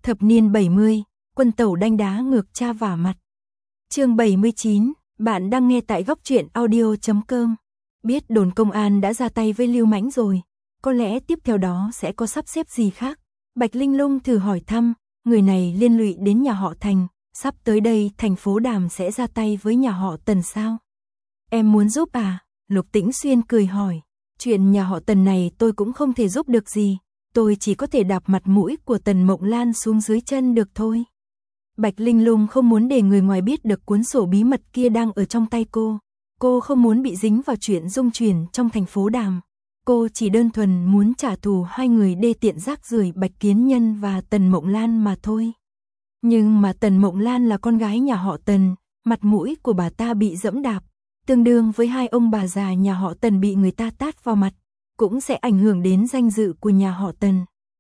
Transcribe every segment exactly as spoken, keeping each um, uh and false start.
Thập niên bảy mươi, quân tẩu đanh đá ngược cha vả mặt. Chương bảy mươi chín, bạn đang nghe tại góc truyện audio chấm com. Biết đồn công an đã ra tay với Lưu Mãnh rồi, có lẽ tiếp theo đó sẽ có sắp xếp gì khác. Bạch Linh Lung thử hỏi thăm, người này liên lụy đến nhà họ Thành, sắp tới đây thành phố Đàm sẽ ra tay với nhà họ Tần sao? Em muốn giúp à? Lục Tĩnh Xuyên cười hỏi, chuyện nhà họ Tần này tôi cũng không thể giúp được gì, tôi chỉ có thể đạp mặt mũi của Tần Mộng Lan xuống dưới chân được thôi. Bạch Linh Lung không muốn để người ngoài biết được cuốn sổ bí mật kia đang ở trong tay cô. Cô không muốn bị dính vào chuyện dung chuyển trong thành phố Đàm. Cô chỉ đơn thuần muốn trả thù hai người đê tiện rác rưởi Bạch Kiến Nhân và Tần Mộng Lan mà thôi. Nhưng mà Tần Mộng Lan là con gái nhà họ Tần, mặt mũi của bà ta bị dẫm đạp, tương đương với hai ông bà già nhà họ Tần bị người ta tát vào mặt, cũng sẽ ảnh hưởng đến danh dự của nhà họ Tần.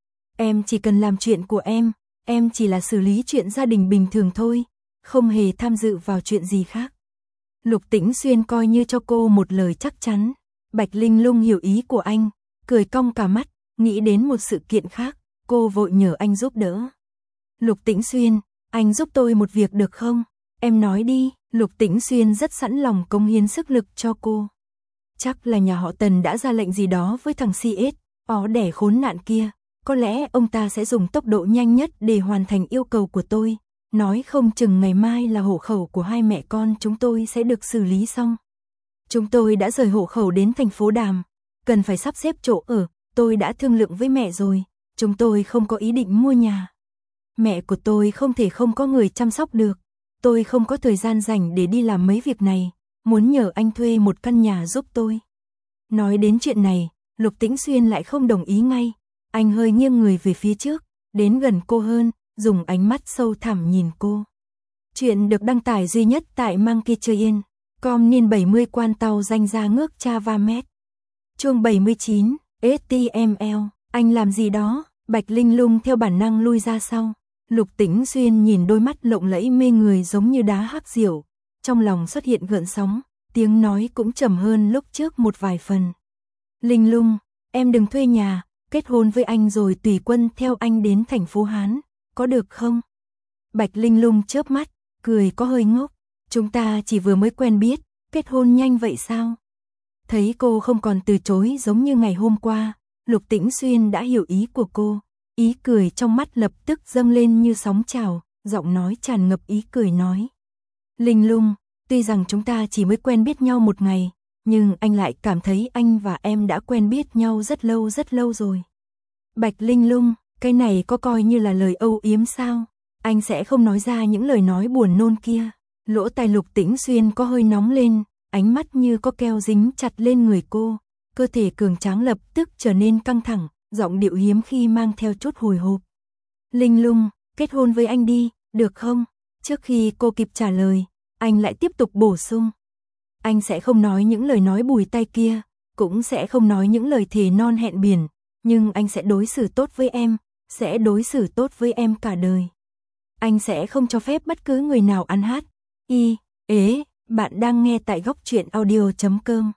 Em chỉ cần làm chuyện của em, em chỉ là xử lý chuyện gia đình bình thường thôi, không hề tham dự vào chuyện gì khác. Lục Tĩnh Xuyên coi như cho cô một lời chắc chắn. Bạch Linh Lung hiểu ý của anh, cười cong cả mắt, nghĩ đến một sự kiện khác, cô vội nhờ anh giúp đỡ. Lục Tĩnh Xuyên, anh giúp tôi một việc được không? Em nói đi. Lục Tĩnh Xuyên rất sẵn lòng cống hiến sức lực cho cô. Chắc là nhà họ Tần đã ra lệnh gì đó với thằng xê ét, ó đẻ khốn nạn kia. Có lẽ ông ta sẽ dùng tốc độ nhanh nhất để hoàn thành yêu cầu của tôi. Nói không chừng ngày mai là hộ khẩu của hai mẹ con chúng tôi sẽ được xử lý xong. Chúng tôi đã rời hộ khẩu đến thành phố Đàm, cần phải sắp xếp chỗ ở, tôi đã thương lượng với mẹ rồi, chúng tôi không có ý định mua nhà. Mẹ của tôi không thể không có người chăm sóc được, tôi không có thời gian rảnh để đi làm mấy việc này, muốn nhờ anh thuê một căn nhà giúp tôi. Nói đến chuyện này, Lục Tĩnh Xuyên lại không đồng ý ngay, anh hơi nghiêng người về phía trước, đến gần cô hơn, dùng ánh mắt sâu thẳm nhìn cô. Chuyện được đăng tải duy nhất tại Monkey Train. Com niên bảy mươi quan tàu danh ra ngước cha va mét. Chương bảy mươi chín, ét tê em lờ, anh làm gì đó? Bạch Linh Lung theo bản năng lui ra sau. Lục Tĩnh Xuyên nhìn đôi mắt lộng lẫy mê người giống như đá hắc diệu, trong lòng xuất hiện gợn sóng, tiếng nói cũng trầm hơn lúc trước một vài phần. Linh Lung, em đừng thuê nhà, kết hôn với anh rồi tùy quân theo anh đến thành phố Hán, có được không? Bạch Linh Lung chớp mắt, cười có hơi ngốc. Chúng ta chỉ vừa mới quen biết, kết hôn nhanh vậy sao? Thấy cô không còn từ chối giống như ngày hôm qua, Lục Tĩnh Xuyên đã hiểu ý của cô, ý cười trong mắt lập tức dâng lên như sóng trào, giọng nói tràn ngập ý cười nói. Linh Lung, tuy rằng chúng ta chỉ mới quen biết nhau một ngày, nhưng anh lại cảm thấy anh và em đã quen biết nhau rất lâu rất lâu rồi. Bạch Linh Lung, cái này có coi như là lời âu yếm sao? Anh sẽ không nói ra những lời nói buồn nôn kia. Lỗ tai Lục Tĩnh Xuyên có hơi nóng lên, ánh mắt như có keo dính chặt lên người cô, cơ thể cường tráng lập tức trở nên căng thẳng, giọng điệu hiếm khi mang theo chút hồi hộp. Linh Lung, kết hôn với anh đi, được không? Trước khi cô kịp trả lời, anh lại tiếp tục bổ sung. Anh sẽ không nói những lời nói bùi tai kia, cũng sẽ không nói những lời thề non hẹn biển, nhưng anh sẽ đối xử tốt với em, sẽ đối xử tốt với em cả đời. Anh sẽ không cho phép bất cứ người nào ăn hát. Y, ế, bạn đang nghe tại góc truyện audio chấm com.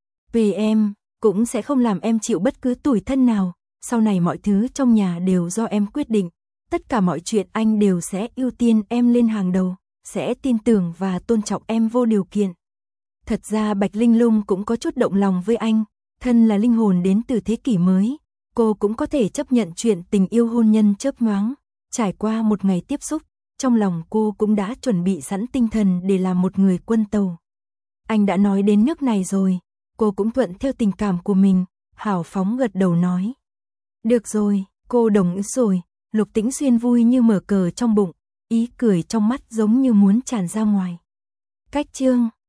Vì em, cũng sẽ không làm em chịu bất cứ tủi thân nào, sau này mọi thứ trong nhà đều do em quyết định, tất cả mọi chuyện anh đều sẽ ưu tiên em lên hàng đầu, sẽ tin tưởng và tôn trọng em vô điều kiện. Thật ra Bạch Linh Lung cũng có chút động lòng với anh, thân là linh hồn đến từ thế kỷ mới, cô cũng có thể chấp nhận chuyện tình yêu hôn nhân chớp nhoáng, trải qua một ngày tiếp xúc. Trong lòng cô cũng đã chuẩn bị sẵn tinh thần để làm một người quân tàu. Anh đã nói đến nước này rồi, cô cũng thuận theo tình cảm của mình, hào phóng gật đầu nói. Được rồi, cô đồng ý rồi. Lục Tĩnh Xuyên vui như mở cờ trong bụng, ý cười trong mắt giống như muốn tràn ra ngoài. Cách chương